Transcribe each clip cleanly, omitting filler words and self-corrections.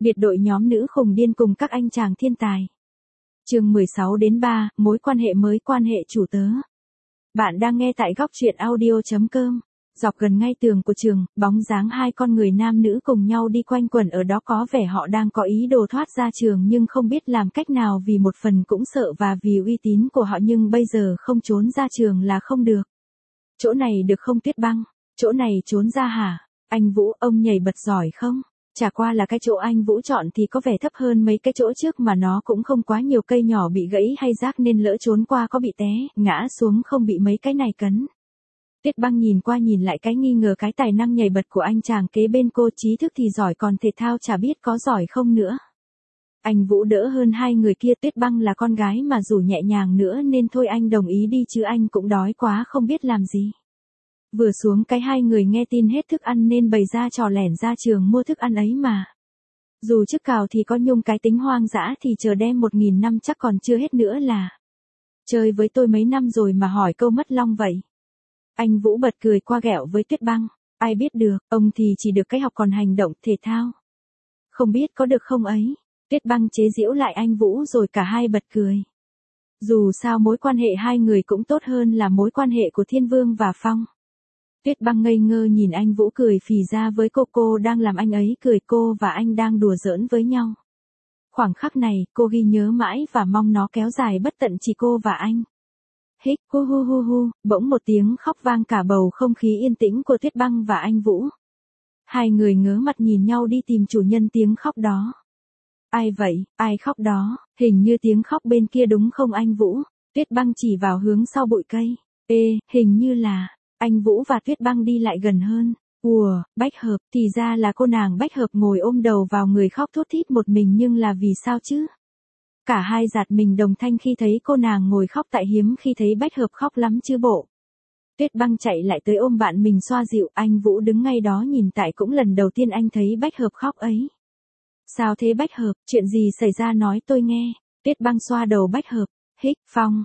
Biệt đội nhóm nữ khùng điên cùng các anh chàng thiên tài. Chương 16-3, mối quan hệ mới, quan hệ chủ tớ. Bạn đang nghe tại góc truyện audio.com. Dọc gần ngay tường của trường, bóng dáng hai con người nam nữ cùng nhau đi quanh quẩn ở đó, có vẻ họ đang có ý đồ thoát ra trường nhưng không biết làm cách nào, vì một phần cũng sợ và vì uy tín của họ, nhưng bây giờ không trốn ra trường là không được. Chỗ này được không Tuyết Băng? Chỗ này trốn ra hả? Anh Vũ, ông nhảy bật giỏi không? Chả qua là cái chỗ anh Vũ chọn thì có vẻ thấp hơn mấy cái chỗ trước, mà nó cũng không quá nhiều cây nhỏ bị gãy hay rác nên lỡ trốn qua có bị té, ngã xuống không bị mấy cái này cấn. Tuyết Băng nhìn qua nhìn lại cái nghi ngờ cái tài năng nhảy bật của anh chàng kế bên cô, trí thức thì giỏi còn thể thao chả biết có giỏi không nữa. Anh Vũ đỡ hơn hai người kia, Tuyết Băng là con gái mà rủ nhẹ nhàng nữa nên thôi anh đồng ý đi, chứ anh cũng đói quá không biết làm gì. Vừa xuống cái hai người nghe tin hết thức ăn nên bày ra trò lẻn ra trường mua thức ăn ấy mà. Dù trước cào thì có nhung cái tính hoang dã thì chờ đem 1000 năm chắc còn chưa hết nữa là. Chơi với tôi mấy năm rồi mà hỏi câu mất long vậy. Anh Vũ bật cười qua ghẹo với Tuyết Băng. Ai biết được, ông thì chỉ được cái học còn hành động thể thao. Không biết có được không ấy. Tuyết Băng chế giễu lại anh Vũ rồi cả hai bật cười. Dù sao mối quan hệ hai người cũng tốt hơn là mối quan hệ của Thiên Vương và Phong. Tuyết Băng ngây ngơ nhìn anh Vũ cười phì ra với cô đang làm anh ấy cười, cô và anh đang đùa giỡn với nhau. Khoảng khắc này, cô ghi nhớ mãi và mong nó kéo dài bất tận, chỉ cô và anh. Hích, hu hu hu hu, bỗng một tiếng khóc vang cả bầu không khí yên tĩnh của Tuyết Băng và anh Vũ. Hai người ngớ mặt nhìn nhau đi tìm chủ nhân tiếng khóc đó. Ai vậy, ai khóc đó, hình như tiếng khóc bên kia đúng không anh Vũ? Tuyết Băng chỉ vào hướng sau bụi cây. Hình như là. Anh Vũ và Tuyết Băng đi lại gần hơn. Ùa, Bách Hợp, thì ra là cô nàng Bách Hợp ngồi ôm đầu vào người khóc thút thít một mình, nhưng là vì sao chứ? Cả hai giạt mình đồng thanh khi thấy cô nàng ngồi khóc, tại hiếm khi thấy Bách Hợp khóc lắm chứ bộ. Tuyết Băng chạy lại tới ôm bạn mình xoa dịu, anh Vũ đứng ngay đó nhìn, tại cũng lần đầu tiên anh thấy Bách Hợp khóc ấy. Sao thế Bách Hợp, chuyện gì xảy ra nói tôi nghe. Tuyết Băng xoa đầu Bách Hợp. Hích,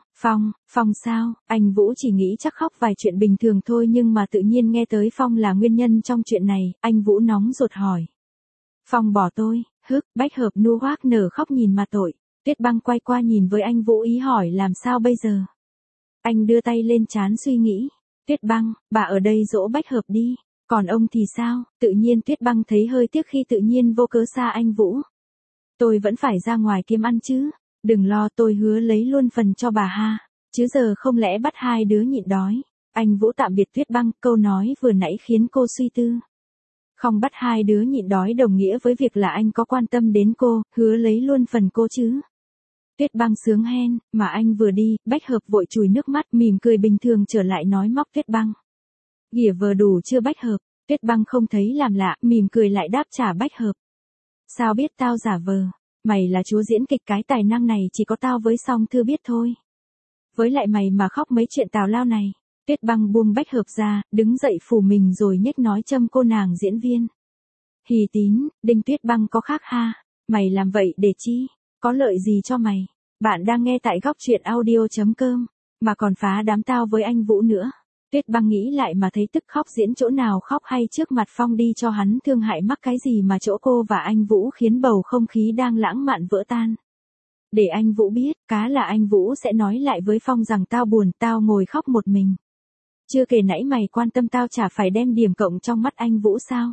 Phong sao? Anh Vũ chỉ nghĩ chắc khóc vài chuyện bình thường thôi, nhưng mà tự nhiên nghe tới Phong là nguyên nhân trong chuyện này, anh Vũ nóng ruột hỏi. Phong bỏ tôi, Bách Hợp nu hoác nở khóc nhìn mà tội. Tuyết Băng quay qua nhìn với anh Vũ ý hỏi làm sao bây giờ? Anh đưa tay lên trán suy nghĩ. Tuyết Băng, bà ở đây dỗ Bách Hợp đi, còn ông thì sao? Tự nhiên Tuyết Băng thấy hơi tiếc khi tự nhiên vô cớ xa anh Vũ. Tôi vẫn phải ra ngoài kiếm ăn chứ. Đừng lo, tôi hứa lấy luôn phần cho bà ha. Chứ giờ không lẽ bắt hai đứa nhịn đói. Anh Vũ tạm biệt Tuyết Băng, câu nói vừa nãy khiến cô suy tư. Không bắt hai đứa nhịn đói đồng nghĩa với việc là anh có quan tâm đến cô, hứa lấy luôn phần cô chứ. Tuyết Băng sướng hen, mà anh vừa đi, Bách Hợp vội chùi nước mắt mỉm cười bình thường trở lại nói móc Tuyết Băng. Ghỉa vờ đủ chưa Bách Hợp? Tuyết Băng không thấy làm lạ, mỉm cười lại đáp trả Bách Hợp. Sao biết tao giả vờ? Mày là chúa diễn kịch, cái tài năng này chỉ có tao với Song Thư biết thôi. Với lại mày mà khóc mấy chuyện tào lao này. Tuyết Băng buông Bách Hợp ra, đứng dậy phủ mình rồi nhếch nói châm cô nàng diễn viên. Hì Tín, Đinh Tuyết Băng có khác ha. Mày làm vậy để chi? Có lợi gì cho mày? Bạn đang nghe tại góc truyện audio.com. Mà còn phá đám tao với anh Vũ nữa. Tuyết Băng nghĩ lại mà thấy tức khóc, diễn chỗ nào khóc hay trước mặt Phong đi cho hắn thương hại mắc cái gì mà chỗ cô và anh Vũ khiến bầu không khí đang lãng mạn vỡ tan. Để anh Vũ biết, cá là anh Vũ sẽ nói lại với Phong rằng tao buồn, tao ngồi khóc một mình. Chưa kể nãy mày quan tâm tao chả phải đem điểm cộng trong mắt anh Vũ sao?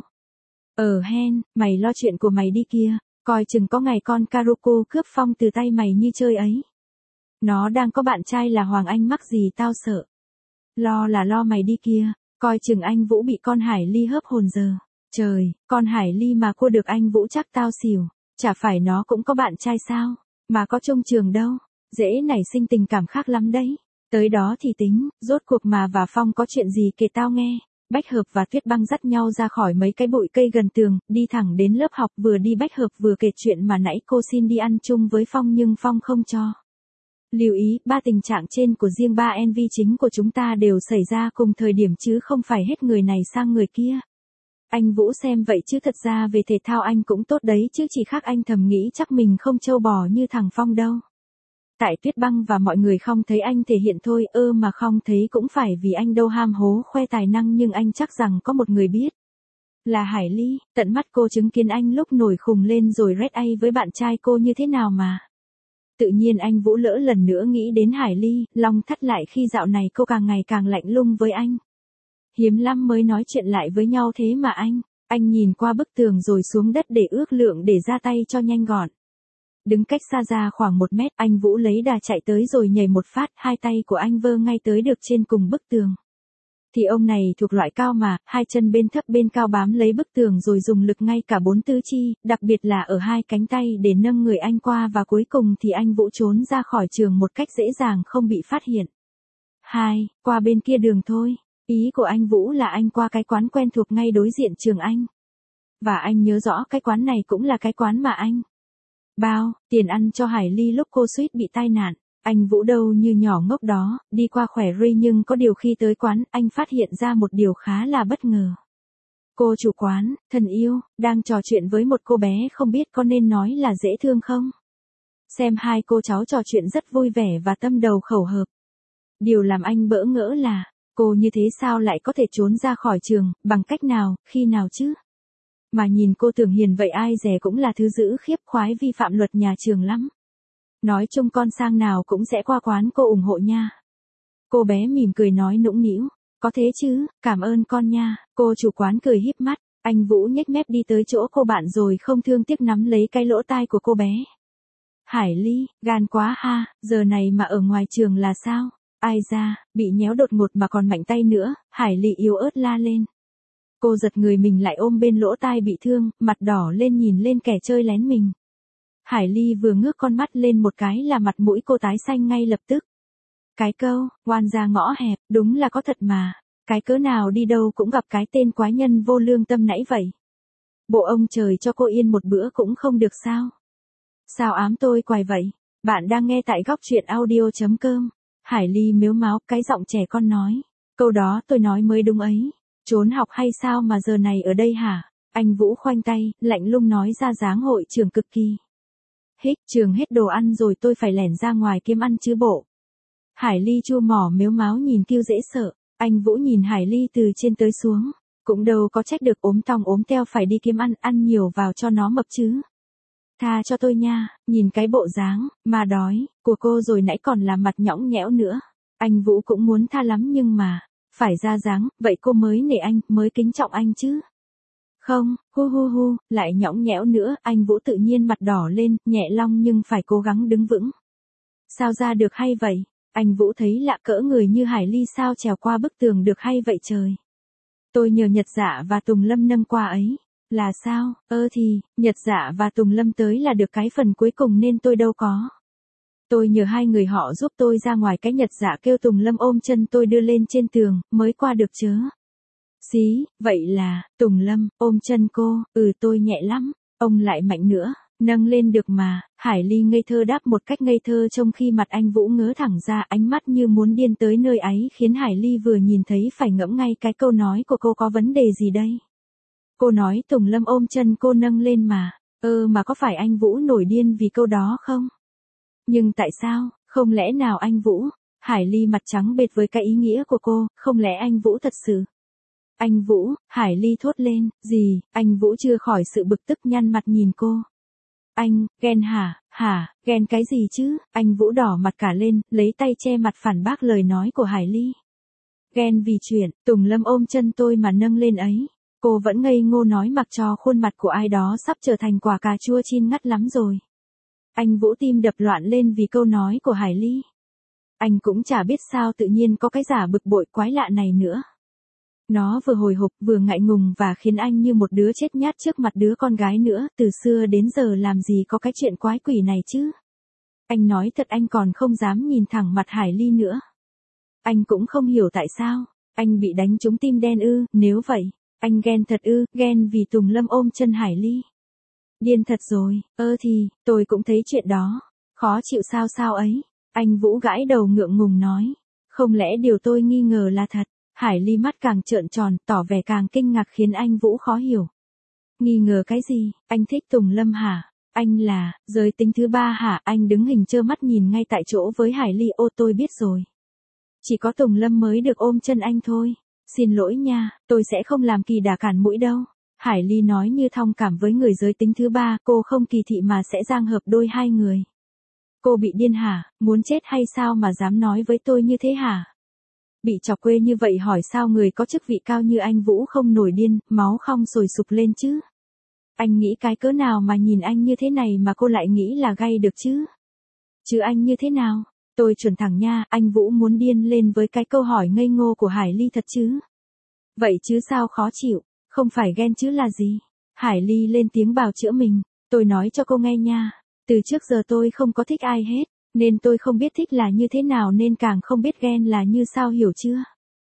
Hen, mày lo chuyện của mày đi kia, coi chừng có ngày con Karuko cướp Phong từ tay mày như chơi ấy. Nó đang có bạn trai là Hoàng Anh, mắc gì tao sợ. Lo là lo mày đi kia, coi chừng anh Vũ bị con Hải Ly hớp hồn giờ. Trời, con Hải Ly mà cua được anh Vũ chắc tao xỉu, chả phải nó cũng có bạn trai sao, mà có trông trường đâu, dễ nảy sinh tình cảm khác lắm đấy. Tới đó thì tính, rốt cuộc mà và Phong có chuyện gì kể tao nghe. Bách Hợp và Tuyết Băng dắt nhau ra khỏi mấy cái bụi cây gần tường, đi thẳng đến lớp học, vừa đi Bách Hợp vừa kể chuyện mà nãy cô xin đi ăn chung với Phong nhưng Phong không cho. Lưu ý, ba tình trạng trên của riêng ba NV chính của chúng ta đều xảy ra cùng thời điểm chứ không phải hết người này sang người kia. Anh Vũ xem vậy chứ thật ra về thể thao anh cũng tốt đấy, chứ chỉ khác anh thầm nghĩ chắc mình không trâu bò như thằng Phong đâu. Tại Tuyết Băng và mọi người không thấy anh thể hiện thôi, mà không thấy cũng phải vì anh đâu ham hố khoe tài năng, nhưng anh chắc rằng có một người biết. Là Hải Ly, tận mắt cô chứng kiến anh lúc nổi khùng lên rồi red A với bạn trai cô như thế nào mà. Tự nhiên anh Vũ lỡ lần nữa nghĩ đến Hải Ly, lòng thắt lại khi dạo này cô càng ngày càng lạnh lùng với anh. Hiếm lắm mới nói chuyện lại với nhau thế mà anh nhìn qua bức tường rồi xuống đất để ước lượng để ra tay cho nhanh gọn. Đứng cách xa ra khoảng 1 mét, anh Vũ lấy đà chạy tới rồi nhảy một phát, hai tay của anh vơ ngay tới được trên cùng bức tường. Thì ông này thuộc loại cao mà, hai chân bên thấp bên cao bám lấy bức tường rồi dùng lực ngay cả 4 tứ chi, đặc biệt là ở hai cánh tay để nâng người anh qua và cuối cùng thì anh Vũ trốn ra khỏi trường một cách dễ dàng không bị phát hiện. 2. Qua bên kia đường thôi. Ý của anh Vũ là anh qua cái quán quen thuộc ngay đối diện trường anh. Và anh nhớ rõ cái quán này cũng là cái quán mà anh bao tiền ăn cho Hải Ly lúc cô suýt bị tai nạn. Anh Vũ đâu như nhỏ ngốc đó, đi qua khỏe ri nhưng có điều khi tới quán, anh phát hiện ra một điều khá là bất ngờ. Cô chủ quán, thân yêu, đang trò chuyện với một cô bé không biết có nên nói là dễ thương không? Xem hai cô cháu trò chuyện rất vui vẻ và tâm đầu khẩu hợp. Điều làm anh bỡ ngỡ là, cô như thế sao lại có thể trốn ra khỏi trường, bằng cách nào, khi nào chứ? Mà nhìn cô tưởng hiền vậy ai dè cũng là thứ dữ khiếp khoái vi phạm luật nhà trường lắm. Nói chung con sang nào cũng sẽ qua quán cô ủng hộ nha. Cô bé mỉm cười nói nũng nĩu, có thế chứ, cảm ơn con nha. Cô chủ quán cười híp mắt, anh Vũ nhếch mép đi tới chỗ cô bạn rồi không thương tiếc nắm lấy cái lỗ tai của cô bé. Hải Ly, gan quá ha, giờ này mà ở ngoài trường là sao? Ai da, bị nhéo đột ngột mà còn mạnh tay nữa, Hải Ly yếu ớt la lên. Cô giật người mình lại ôm bên lỗ tai bị thương, mặt đỏ lên nhìn lên kẻ chơi lén mình. Hải Ly vừa ngước con mắt lên một cái là mặt mũi cô tái xanh ngay lập tức. Cái câu, oan ra ngõ hẹp, đúng là có thật mà. Cái cớ nào đi đâu cũng gặp cái tên quái nhân vô lương tâm nãy vậy. Bộ ông trời cho cô yên một bữa cũng không được sao? Sao ám tôi quài vậy? Bạn đang nghe tại góc truyện audio.com. Hải Ly mếu máo, cái giọng trẻ con nói. Câu đó tôi nói mới đúng ấy. Trốn học hay sao mà giờ này ở đây hả? Anh Vũ khoanh tay, lạnh lùng nói ra dáng hội trưởng cực kỳ. Hích, trường hết đồ ăn rồi tôi phải lẻn ra ngoài kiếm ăn chứ bộ. Hải Ly chua mỏ mếu máo nhìn kêu dễ sợ. Anh Vũ nhìn Hải Ly từ trên tới xuống. Cũng đâu có trách được ốm tòng ốm teo phải đi kiếm ăn nhiều vào cho nó mập chứ. Tha cho tôi nha, nhìn cái bộ dáng, mà đói, của cô rồi nãy còn là mặt nhõng nhẽo nữa. Anh Vũ cũng muốn tha lắm nhưng mà, phải ra dáng, vậy cô mới nể anh, mới kính trọng anh chứ. Không, hu, lại nhõng nhẽo nữa, anh Vũ tự nhiên mặt đỏ lên, nhẹ long nhưng phải cố gắng đứng vững. Sao ra được hay vậy? Anh Vũ thấy lạ cỡ người như Hải Ly sao trèo qua bức tường được hay vậy trời. Tôi nhờ Nhật Dạ và Tùng Lâm nâng qua ấy. Là sao? Thì, Nhật Dạ và Tùng Lâm tới là được cái phần cuối cùng nên tôi đâu có. Tôi nhờ hai người họ giúp tôi ra ngoài cái Nhật Dạ kêu Tùng Lâm ôm chân tôi đưa lên trên tường, mới qua được chớ. Xí, vậy là, Tùng Lâm, ôm chân cô, tôi nhẹ lắm, ông lại mạnh nữa, nâng lên được mà. Hải Ly ngây thơ đáp một cách ngây thơ trong khi mặt anh Vũ ngớ thẳng ra ánh mắt như muốn điên tới nơi ấy khiến Hải Ly vừa nhìn thấy phải ngẫm ngay cái câu nói của cô có vấn đề gì đây. Cô nói Tùng Lâm ôm chân cô nâng lên mà, mà có phải anh Vũ nổi điên vì câu đó không? Nhưng tại sao, không lẽ nào anh Vũ? Hải Ly mặt trắng bệch với cái ý nghĩa của cô, không lẽ anh Vũ thật sự? Anh Vũ, Hải Ly thốt lên, gì, anh Vũ chưa khỏi sự bực tức nhăn mặt nhìn cô. Anh, ghen hả, ghen cái gì chứ? Anh Vũ đỏ mặt cả lên, lấy tay che mặt phản bác lời nói của Hải Ly. Ghen vì chuyện, Tùng Lâm ôm chân tôi mà nâng lên ấy. Cô vẫn ngây ngô nói mặc cho khuôn mặt của ai đó sắp trở thành quả cà chua chín ngắt lắm rồi. Anh Vũ tim đập loạn lên vì câu nói của Hải Ly. Anh cũng chả biết sao tự nhiên có cái giả bực bội quái lạ này nữa. Nó vừa hồi hộp vừa ngại ngùng và khiến anh như một đứa chết nhát trước mặt đứa con gái nữa, từ xưa đến giờ làm gì có cái chuyện quái quỷ này chứ. Anh nói thật anh còn không dám nhìn thẳng mặt Hải Ly nữa. Anh cũng không hiểu tại sao, anh bị đánh trúng tim đen nếu vậy, anh ghen thật ghen vì Tùng Lâm ôm chân Hải Ly. Điên thật rồi, thì, tôi cũng thấy chuyện đó, khó chịu sao ấy, anh Vũ gãi đầu ngượng ngùng nói, không lẽ điều tôi nghi ngờ là thật. Hải Ly mắt càng trợn tròn, tỏ vẻ càng kinh ngạc khiến anh Vũ khó hiểu. Nghi ngờ cái gì, anh thích Tùng Lâm hả? Anh là, giới tính thứ ba hả? Anh đứng hình trơ mắt nhìn ngay tại chỗ với Hải Ly. Tôi biết rồi. Chỉ có Tùng Lâm mới được ôm chân anh thôi. Xin lỗi nha, tôi sẽ không làm kỳ đà cản mũi đâu. Hải Ly nói như thong cảm với người giới tính thứ ba, cô không kỳ thị mà sẽ giang hợp đôi hai người. Cô bị điên hả, muốn chết hay sao mà dám nói với tôi như thế hả? Bị chọc quê như vậy hỏi sao người có chức vị cao như anh Vũ không nổi điên, máu không sôi sục lên chứ? Anh nghĩ cái cỡ nào mà nhìn anh như thế này mà cô lại nghĩ là gay được chứ? Chứ anh như thế nào? Tôi chuẩn thẳng nha, anh Vũ muốn điên lên với cái câu hỏi ngây ngô của Hải Ly thật chứ? Vậy chứ sao khó chịu, không phải ghen chứ là gì? Hải Ly lên tiếng bào chữa mình, tôi nói cho cô nghe nha, từ trước giờ tôi không có thích ai hết, nên tôi không biết thích là như thế nào nên càng không biết ghen là như sao hiểu chưa?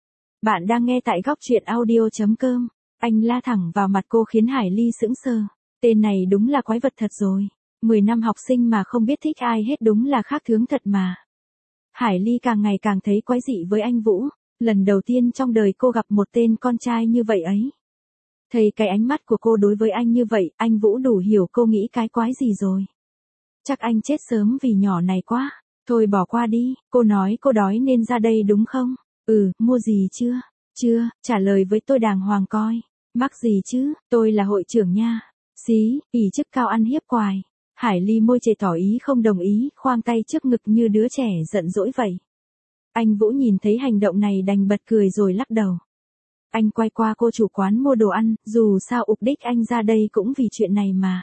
Bạn đang nghe tại góc truyện audio.com, anh la thẳng vào mặt cô khiến Hải Ly sững sờ, tên này đúng là quái vật thật rồi, 10 năm học sinh mà không biết thích ai hết đúng là khác thường thật mà. Hải Ly càng ngày càng thấy quái dị với anh Vũ, lần đầu tiên trong đời cô gặp một tên con trai như vậy ấy. Thấy cái ánh mắt của cô đối với anh như vậy, anh Vũ đủ hiểu cô nghĩ cái quái gì rồi. Chắc anh chết sớm vì nhỏ này quá. Thôi bỏ qua đi, cô nói cô đói nên ra đây đúng không? Mua gì chưa? Chưa, trả lời với tôi đàng hoàng coi. Mắc gì chứ, tôi là hội trưởng nha. Xí, ỷ chức cao ăn hiếp quài. Hải Ly môi chề tỏ ý không đồng ý, khoang tay trước ngực như đứa trẻ giận dỗi vậy. Anh Vũ nhìn thấy hành động này đành bật cười rồi lắc đầu. Anh quay qua cô chủ quán mua đồ ăn, dù sao mục đích anh ra đây cũng vì chuyện này mà.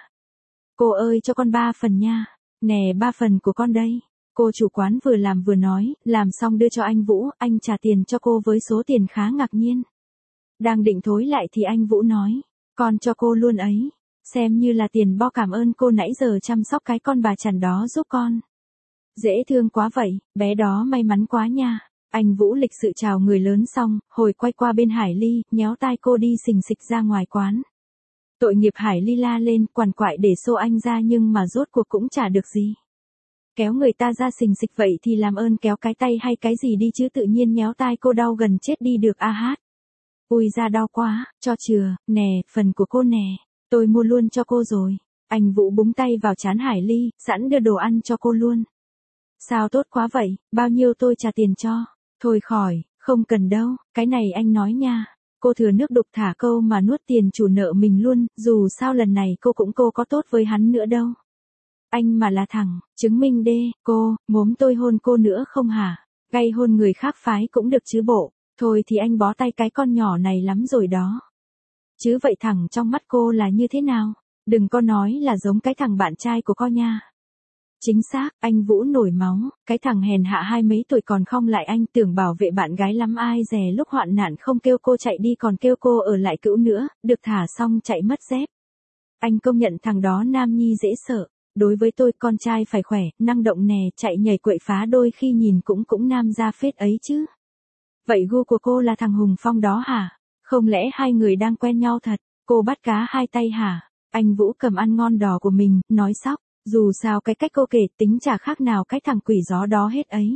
Cô ơi cho con 3 phần nha. Nè 3 phần của con đây. Cô chủ quán vừa làm vừa nói, làm xong đưa cho anh Vũ, anh trả tiền cho cô với số tiền khá ngạc nhiên. Đang định thối lại thì anh Vũ nói, con cho cô luôn ấy, xem như là tiền bo cảm ơn cô nãy giờ chăm sóc cái con bà chằn đó giúp con. Dễ thương quá vậy, bé đó may mắn quá nha. Anh Vũ lịch sự chào người lớn xong, hồi quay qua bên Hải Ly, nhéo tai cô đi xình xịch ra ngoài quán. Tội nghiệp Hải Ly la lên, quằn quại để xô anh ra nhưng mà rốt cuộc cũng chả được gì. Kéo người ta ra xình xịch vậy thì làm ơn kéo cái tay hay cái gì đi chứ tự nhiên nhéo tai cô đau gần chết đi được a hát. Ui da đau quá, cho chừa, nè, phần của cô nè, tôi mua luôn cho cô rồi. Anh Vũ búng tay vào trán Hải Ly, sẵn đưa đồ ăn cho cô luôn. Sao tốt quá vậy, bao nhiêu tôi trả tiền cho. Thôi khỏi, không cần đâu, cái này anh nói nha. Cô thừa nước đục thả câu mà nuốt tiền chủ nợ mình luôn, dù sao lần này cô có tốt với hắn nữa đâu. Anh mà là thằng, chứng minh đê, cô, mốm tôi hôn cô nữa không hả? Gay hôn người khác phái cũng được chứ bộ, thôi thì anh bó tay cái con nhỏ này lắm rồi đó. Chứ vậy thằng trong mắt cô là như thế nào? Đừng có nói là giống cái thằng bạn trai của con nha. Chính xác, anh Vũ nổi máu, cái thằng hèn hạ 20 mấy tuổi còn không lại anh tưởng bảo vệ bạn gái lắm ai dè lúc hoạn nạn không kêu cô chạy đi còn kêu cô ở lại cữu nữa, được thả xong chạy mất dép. Anh công nhận thằng đó nam nhi dễ sợ, đối với tôi con trai phải khỏe, năng động nè, chạy nhảy quậy phá đôi khi nhìn cũng nam ra phết ấy chứ. Vậy gu của cô là thằng Hùng Phong đó hả? Không lẽ hai người đang quen nhau thật, cô bắt cá hai tay hả? Anh Vũ cầm ăn ngon đỏ của mình, nói sóc. Dù sao cái cách cô kể tính chả khác nào cái thằng quỷ gió đó hết ấy.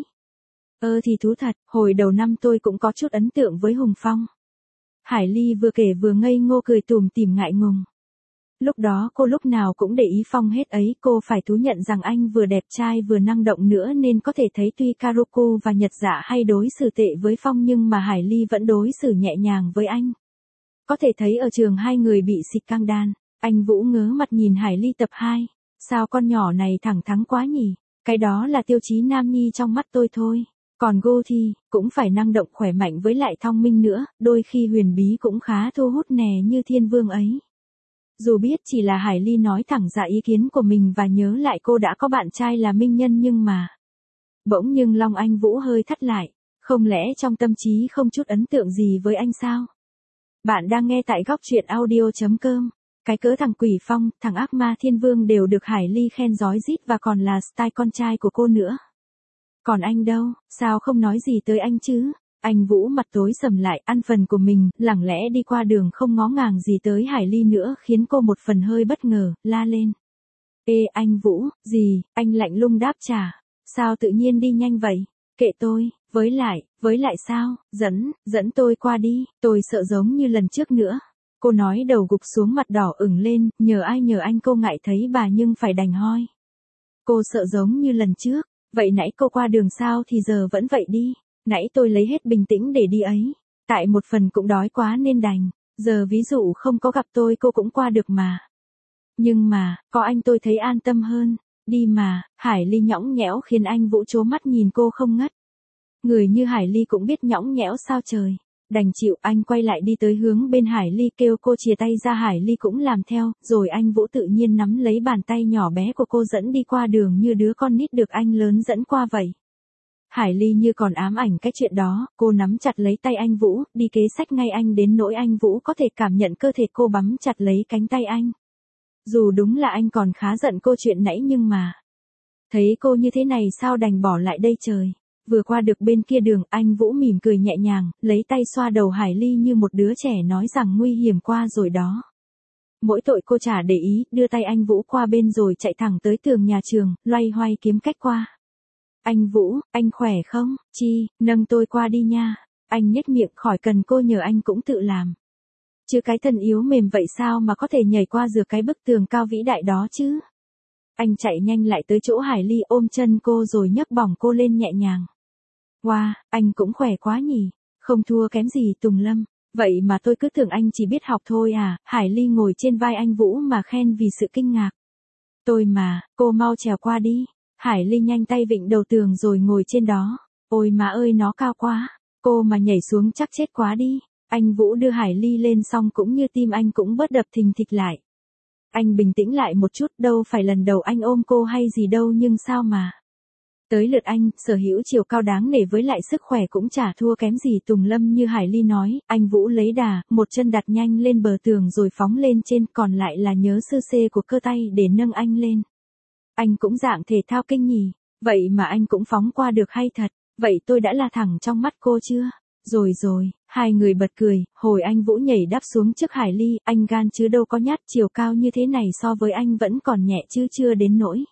Thì thú thật, hồi đầu năm tôi cũng có chút ấn tượng với Hùng Phong. Hải Ly vừa kể vừa ngây ngô cười tủm tỉm ngại ngùng. Lúc đó cô lúc nào cũng để ý Phong hết ấy, cô phải thú nhận rằng anh vừa đẹp trai vừa năng động nữa nên có thể thấy tuy Karuku và Nhật Dạ hay đối xử tệ với Phong nhưng mà Hải Ly vẫn đối xử nhẹ nhàng với anh. Có thể thấy ở trường hai người bị xịt căng đan, anh Vũ ngớ mặt nhìn Hải Ly tập 2. Sao con nhỏ này thẳng thắn quá nhỉ? Cái đó là tiêu chí nam nhi trong mắt tôi thôi. Còn Go thì, cũng phải năng động khỏe mạnh với lại thông minh nữa, đôi khi huyền bí cũng khá thu hút nè như Thiên Vương ấy. Dù biết chỉ là Hải Ly nói thẳng ra ý kiến của mình và nhớ lại cô đã có bạn trai là Minh Nhân nhưng mà. Bỗng nhưng lòng anh Vũ hơi thắt lại, không lẽ trong tâm trí không chút ấn tượng gì với anh sao? Bạn đang nghe tại góc truyện audio.com. Cái cỡ thằng Quỷ Phong, thằng ác ma Thiên Vương đều được Hải Ly khen rói rít và còn là style con trai của cô nữa. Còn anh đâu, sao không nói gì tới anh chứ? Anh Vũ mặt tối sầm lại, ăn phần của mình, lẳng lẽ đi qua đường không ngó ngàng gì tới Hải Ly nữa khiến cô một phần hơi bất ngờ, la lên. Ê anh Vũ, gì, anh lạnh lùng đáp trả. Sao tự nhiên đi nhanh vậy? Kệ tôi, với lại sao, dẫn tôi qua đi, tôi sợ giống như lần trước nữa. Cô nói đầu gục xuống mặt đỏ ửng lên, nhờ anh cô ngại thấy bà nhưng phải đành hoi. Cô sợ giống như lần trước, vậy nãy cô qua đường sao thì giờ vẫn vậy đi, nãy tôi lấy hết bình tĩnh để đi ấy, tại một phần cũng đói quá nên đành. Giờ ví dụ không có gặp tôi cô cũng qua được mà. Nhưng mà, có anh tôi thấy an tâm hơn. Đi mà, Hải Ly nhõng nhẽo khiến anh Vũ trố mắt nhìn cô không ngất. Người như Hải Ly cũng biết nhõng nhẽo sao trời. Đành chịu, anh quay lại đi tới hướng bên Hải Ly kêu cô chìa tay ra, Hải Ly cũng làm theo, rồi anh Vũ tự nhiên nắm lấy bàn tay nhỏ bé của cô dẫn đi qua đường như đứa con nít được anh lớn dẫn qua vậy. Hải Ly như còn ám ảnh cái chuyện đó, cô nắm chặt lấy tay anh Vũ, đi kế sách ngay anh đến nỗi anh Vũ có thể cảm nhận cơ thể cô bắm chặt lấy cánh tay anh. Dù đúng là anh còn khá giận cô chuyện nãy nhưng mà... Thấy cô như thế này sao đành bỏ lại đây trời. Vừa qua được bên kia đường, anh Vũ mỉm cười nhẹ nhàng, lấy tay xoa đầu Hải Ly như một đứa trẻ nói rằng nguy hiểm qua rồi đó. Mỗi tội cô chả để ý, đưa tay anh Vũ qua bên rồi chạy thẳng tới tường nhà trường, loay hoay kiếm cách qua. Anh Vũ, anh khỏe không? Chi, nâng tôi qua đi nha. Anh nhếch miệng, khỏi cần cô nhờ anh cũng tự làm. Chứ cái thân yếu mềm vậy sao mà có thể nhảy qua được cái bức tường cao vĩ đại đó chứ? Anh chạy nhanh lại tới chỗ Hải Ly ôm chân cô rồi nhấc bổng cô lên nhẹ nhàng. Wow, anh cũng khỏe quá nhỉ, không thua kém gì Tùng Lâm. Vậy mà tôi cứ tưởng anh chỉ biết học thôi à, Hải Ly ngồi trên vai anh Vũ mà khen vì sự kinh ngạc. Tôi mà, cô mau trèo qua đi. Hải Ly nhanh tay vịn đầu tường rồi ngồi trên đó. Ôi má ơi nó cao quá, cô mà nhảy xuống chắc chết quá đi. Anh Vũ đưa Hải Ly lên xong cũng như tim anh cũng bớt đập thình thịch lại. Anh bình tĩnh lại một chút, đâu phải lần đầu anh ôm cô hay gì đâu nhưng sao mà. Tới lượt anh, sở hữu chiều cao đáng nể với lại sức khỏe cũng chả thua kém gì Tùng Lâm như Hải Ly nói, anh Vũ lấy đà, một chân đặt nhanh lên bờ tường rồi phóng lên trên, còn lại là nhớ sơ xê của cơ tay để nâng anh lên. Anh cũng dạng thể thao kinh nhỉ, vậy mà anh cũng phóng qua được hay thật, vậy tôi đã là thẳng trong mắt cô chưa? Rồi rồi, hai người bật cười, hồi anh Vũ nhảy đáp xuống trước Hải Ly, anh gan chứ đâu có nhát, chiều cao như thế này so với anh vẫn còn nhẹ chứ chưa đến nỗi.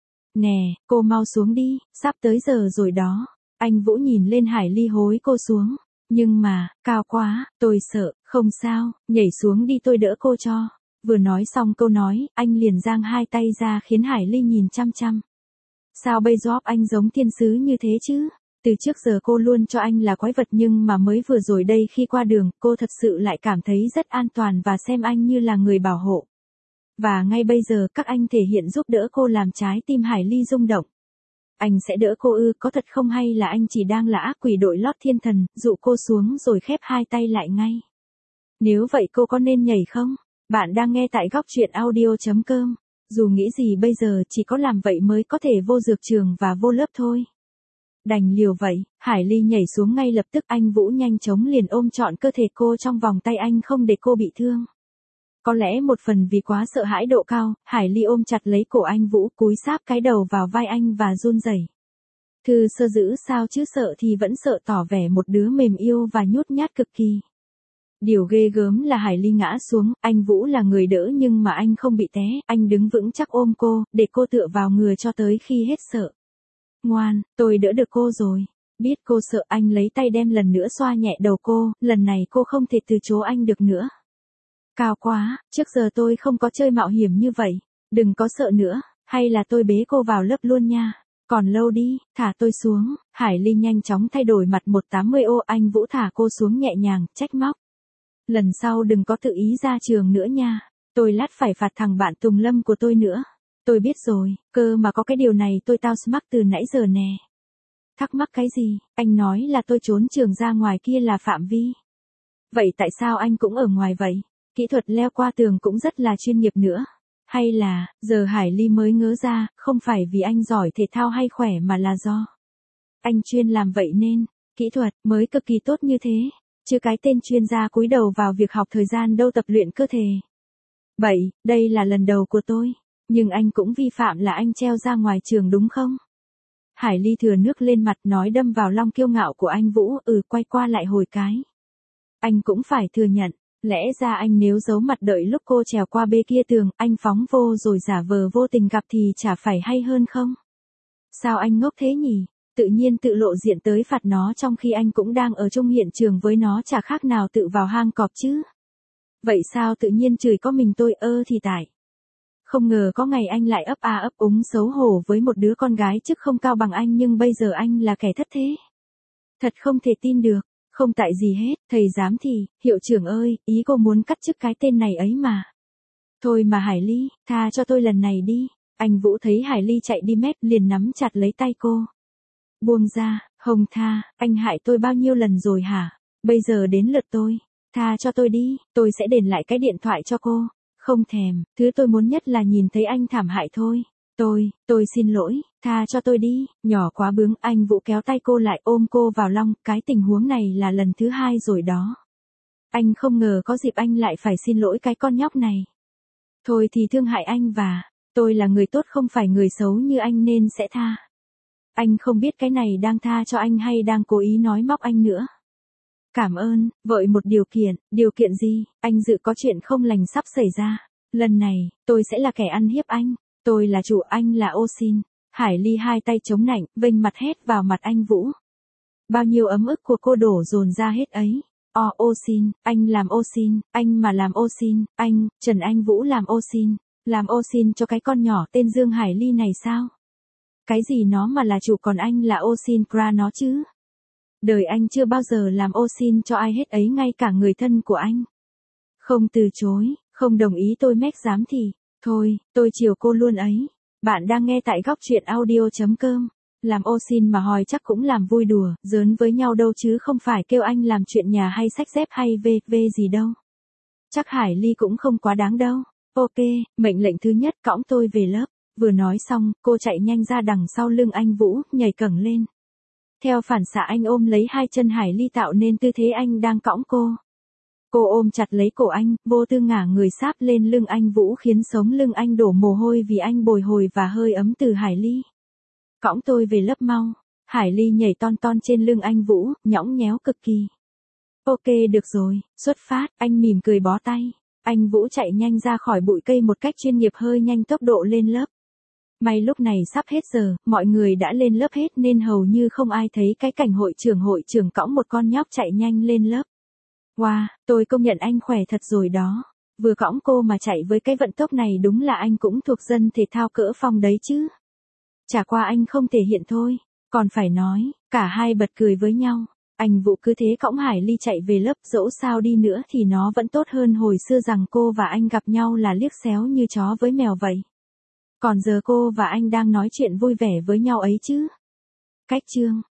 Nè, cô mau xuống đi, sắp tới giờ rồi đó. Anh Vũ nhìn lên Hải Ly hối cô xuống. Nhưng mà, cao quá, tôi sợ, không sao, nhảy xuống đi tôi đỡ cô cho. Vừa nói xong câu nói, anh liền giang hai tay ra khiến Hải Ly nhìn chăm chăm. Sao bây giờ anh giống thiên sứ như thế chứ? Từ trước giờ cô luôn cho anh là quái vật nhưng mà mới vừa rồi đây khi qua đường, cô thật sự lại cảm thấy rất an toàn và xem anh như là người bảo hộ. Và ngay bây giờ các anh thể hiện giúp đỡ cô làm trái tim Hải Ly rung động. Anh sẽ đỡ cô ư, có thật không hay là anh chỉ đang là ác quỷ đội lót thiên thần, dụ cô xuống rồi khép hai tay lại ngay? Nếu vậy cô có nên nhảy không? Bạn đang nghe tại góc truyện audio.com. Dù nghĩ gì bây giờ chỉ có làm vậy mới có thể vô dược trường và vô lớp thôi. Đành liều vậy, Hải Ly nhảy xuống ngay lập tức, anh Vũ nhanh chóng liền ôm trọn cơ thể cô trong vòng tay anh không để cô bị thương. Có lẽ một phần vì quá sợ hãi độ cao, Hải Ly ôm chặt lấy cổ anh Vũ, cúi sáp cái đầu vào vai anh và run rẩy. Thư sơ dữ sao chứ sợ thì vẫn sợ, tỏ vẻ một đứa mềm yêu và nhút nhát cực kỳ. Điều ghê gớm là Hải Ly ngã xuống, anh Vũ là người đỡ nhưng mà anh không bị té, anh đứng vững chắc ôm cô, để cô tựa vào người cho tới khi hết sợ. Ngoan, tôi đỡ được cô rồi. Biết cô sợ anh lấy tay đem lần nữa xoa nhẹ đầu cô, lần này cô không thể từ chối anh được nữa. Cao quá, trước giờ tôi không có chơi mạo hiểm như vậy. Đừng có sợ nữa, hay là tôi bế cô vào lớp luôn nha. Còn lâu đi, thả tôi xuống. Hải Ly nhanh chóng thay đổi mặt 180 ô, anh Vũ thả cô xuống nhẹ nhàng, trách móc. Lần sau đừng có tự ý ra trường nữa nha. Tôi lát phải phạt thằng bạn Tùng Lâm của tôi nữa. Tôi biết rồi, cơ mà có cái điều này tôi tao mắc từ nãy giờ nè. Thắc mắc cái gì? Anh nói là tôi trốn trường ra ngoài kia là phạm vi. Vậy tại sao anh cũng ở ngoài vậy? Kỹ thuật leo qua tường cũng rất là chuyên nghiệp nữa. Hay là, giờ Hải Ly mới ngớ ra, không phải vì anh giỏi thể thao hay khỏe mà là do anh chuyên làm vậy nên, kỹ thuật mới cực kỳ tốt như thế. Chứ cái tên chuyên gia cúi đầu vào việc học thời gian đâu tập luyện cơ thể. Vậy, đây là lần đầu của tôi. Nhưng anh cũng vi phạm là anh treo ra ngoài trường đúng không? Hải Ly thừa nước lên mặt nói đâm vào lòng kiêu ngạo của anh Vũ, quay qua lại hồi cái. Anh cũng phải thừa nhận, lẽ ra anh nếu giấu mặt đợi lúc cô trèo qua bê kia tường, anh phóng vô rồi giả vờ vô tình gặp thì chả phải hay hơn không? Sao anh ngốc thế nhỉ? Tự nhiên tự lộ diện tới phạt nó trong khi anh cũng đang ở trong hiện trường với nó chả khác nào tự vào hang cọp chứ. Vậy sao tự nhiên chửi có mình tôi thì tại. Không ngờ có ngày anh lại ấp ấp úng xấu hổ với một đứa con gái chức không cao bằng anh nhưng bây giờ anh là kẻ thất thế. Thật không thể tin được, Không tại gì hết, thầy giám thì, hiệu trưởng ơi, ý cô muốn cắt chức cái tên này ấy mà. Thôi mà Hải Ly, tha cho tôi lần này đi. Anh Vũ thấy Hải Ly chạy đi mét liền nắm chặt lấy tay cô. Buông ra, Hồng tha, anh hại tôi bao nhiêu lần rồi hả? Bây giờ đến lượt tôi. Tha cho tôi đi, tôi sẽ đền lại cái điện thoại cho cô. Không thèm, thứ tôi muốn nhất là nhìn thấy anh thảm hại thôi. Tôi xin lỗi, tha cho tôi đi, nhỏ quá bướng. Anh Vũ kéo tay cô lại ôm cô vào lòng, cái tình huống này là lần thứ 2 rồi đó. Anh không ngờ có dịp anh lại phải xin lỗi cái con nhóc này. Thôi thì thương hại anh và, tôi là người tốt không phải người xấu như anh nên sẽ tha. Anh không biết cái này đang tha cho anh hay đang cố ý nói móc anh nữa. Cảm ơn, vợi một điều kiện gì, anh dự có chuyện không lành sắp xảy ra. Lần này, tôi sẽ là kẻ ăn hiếp anh, tôi là chủ, anh là ô xin. Hải Ly hai tay chống nạnh, vênh mặt hét vào mặt anh Vũ. Bao nhiêu ấm ức của cô đổ dồn ra hết ấy. Ô xin, anh làm ô xin, anh mà làm ô xin, anh, Trần Anh Vũ làm ô xin. Làm ô xin cho cái con nhỏ tên Dương Hải Ly này sao? Cái gì nó mà là chủ còn anh là ô xin qua nó chứ? Đời anh chưa bao giờ làm ô xin cho ai hết ấy, ngay cả người thân của anh. Không từ chối, không đồng ý tôi mách dám thì, thôi, tôi chiều cô luôn ấy. Bạn đang nghe tại góc truyện audio.com. Làm ô xin mà hỏi chắc cũng làm vui đùa, giỡn với nhau đâu chứ không phải kêu anh làm chuyện nhà hay xách dép hay về gì đâu. Chắc Hải Ly cũng không quá đáng đâu. Ok, mệnh lệnh thứ nhất cõng tôi về lớp. Vừa nói xong, cô chạy nhanh ra đằng sau lưng anh Vũ, nhảy cẳng lên. Theo phản xạ anh ôm lấy hai chân Hải Ly tạo nên tư thế anh đang cõng cô. Cô ôm chặt lấy cổ anh, vô tư ngả người sáp lên lưng anh Vũ khiến sống lưng anh đổ mồ hôi vì anh bồi hồi và hơi ấm từ Hải Ly. Cõng tôi về lớp mau. Hải Ly nhảy ton ton trên lưng anh Vũ, nhõng nhẽo cực kỳ. Ok được rồi, xuất phát, anh mỉm cười bó tay. Anh Vũ chạy nhanh ra khỏi bụi cây một cách chuyên nghiệp, hơi nhanh tốc độ lên lớp. May lúc này sắp hết giờ, mọi người đã lên lớp hết nên hầu như không ai thấy cái cảnh hội trưởng cõng một con nhóc chạy nhanh lên lớp. Wow, tôi công nhận anh khỏe thật rồi đó. Vừa cõng cô mà chạy với cái vận tốc này đúng là anh cũng thuộc dân thể thao cỡ phong đấy chứ. Chả qua anh không thể hiện thôi, còn phải nói, cả hai bật cười với nhau. Anh Vũ cứ thế cõng Hải Ly chạy về lớp, dẫu sao đi nữa thì nó vẫn tốt hơn hồi xưa rằng cô và anh gặp nhau là liếc xéo như chó với mèo vậy. Còn giờ cô và anh đang nói chuyện vui vẻ với nhau ấy chứ. Cách chương